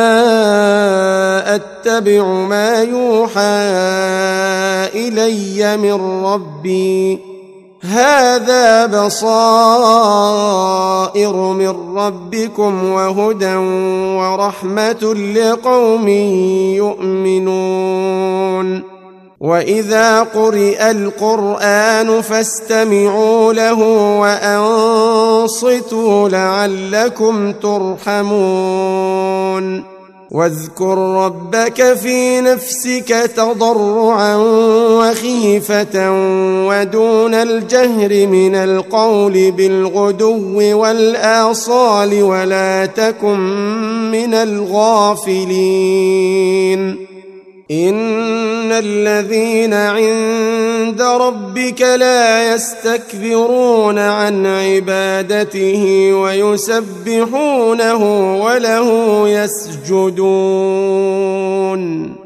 أتبع ما يوحى إلي من ربي هذا بصائر من ربكم وهدى ورحمة لقوم يؤمنون وإذا قرئ القرآن فاستمعوا له وأنصتوا لعلكم ترحمون واذكر ربك في نفسك تضرعا وخيفة ودون الجهر من القول بالغدو والآصال ولا تكن من الغافلين إن الذين عند ربك لا يستكبرون عن عبادته ويسبحونه وله يسجدون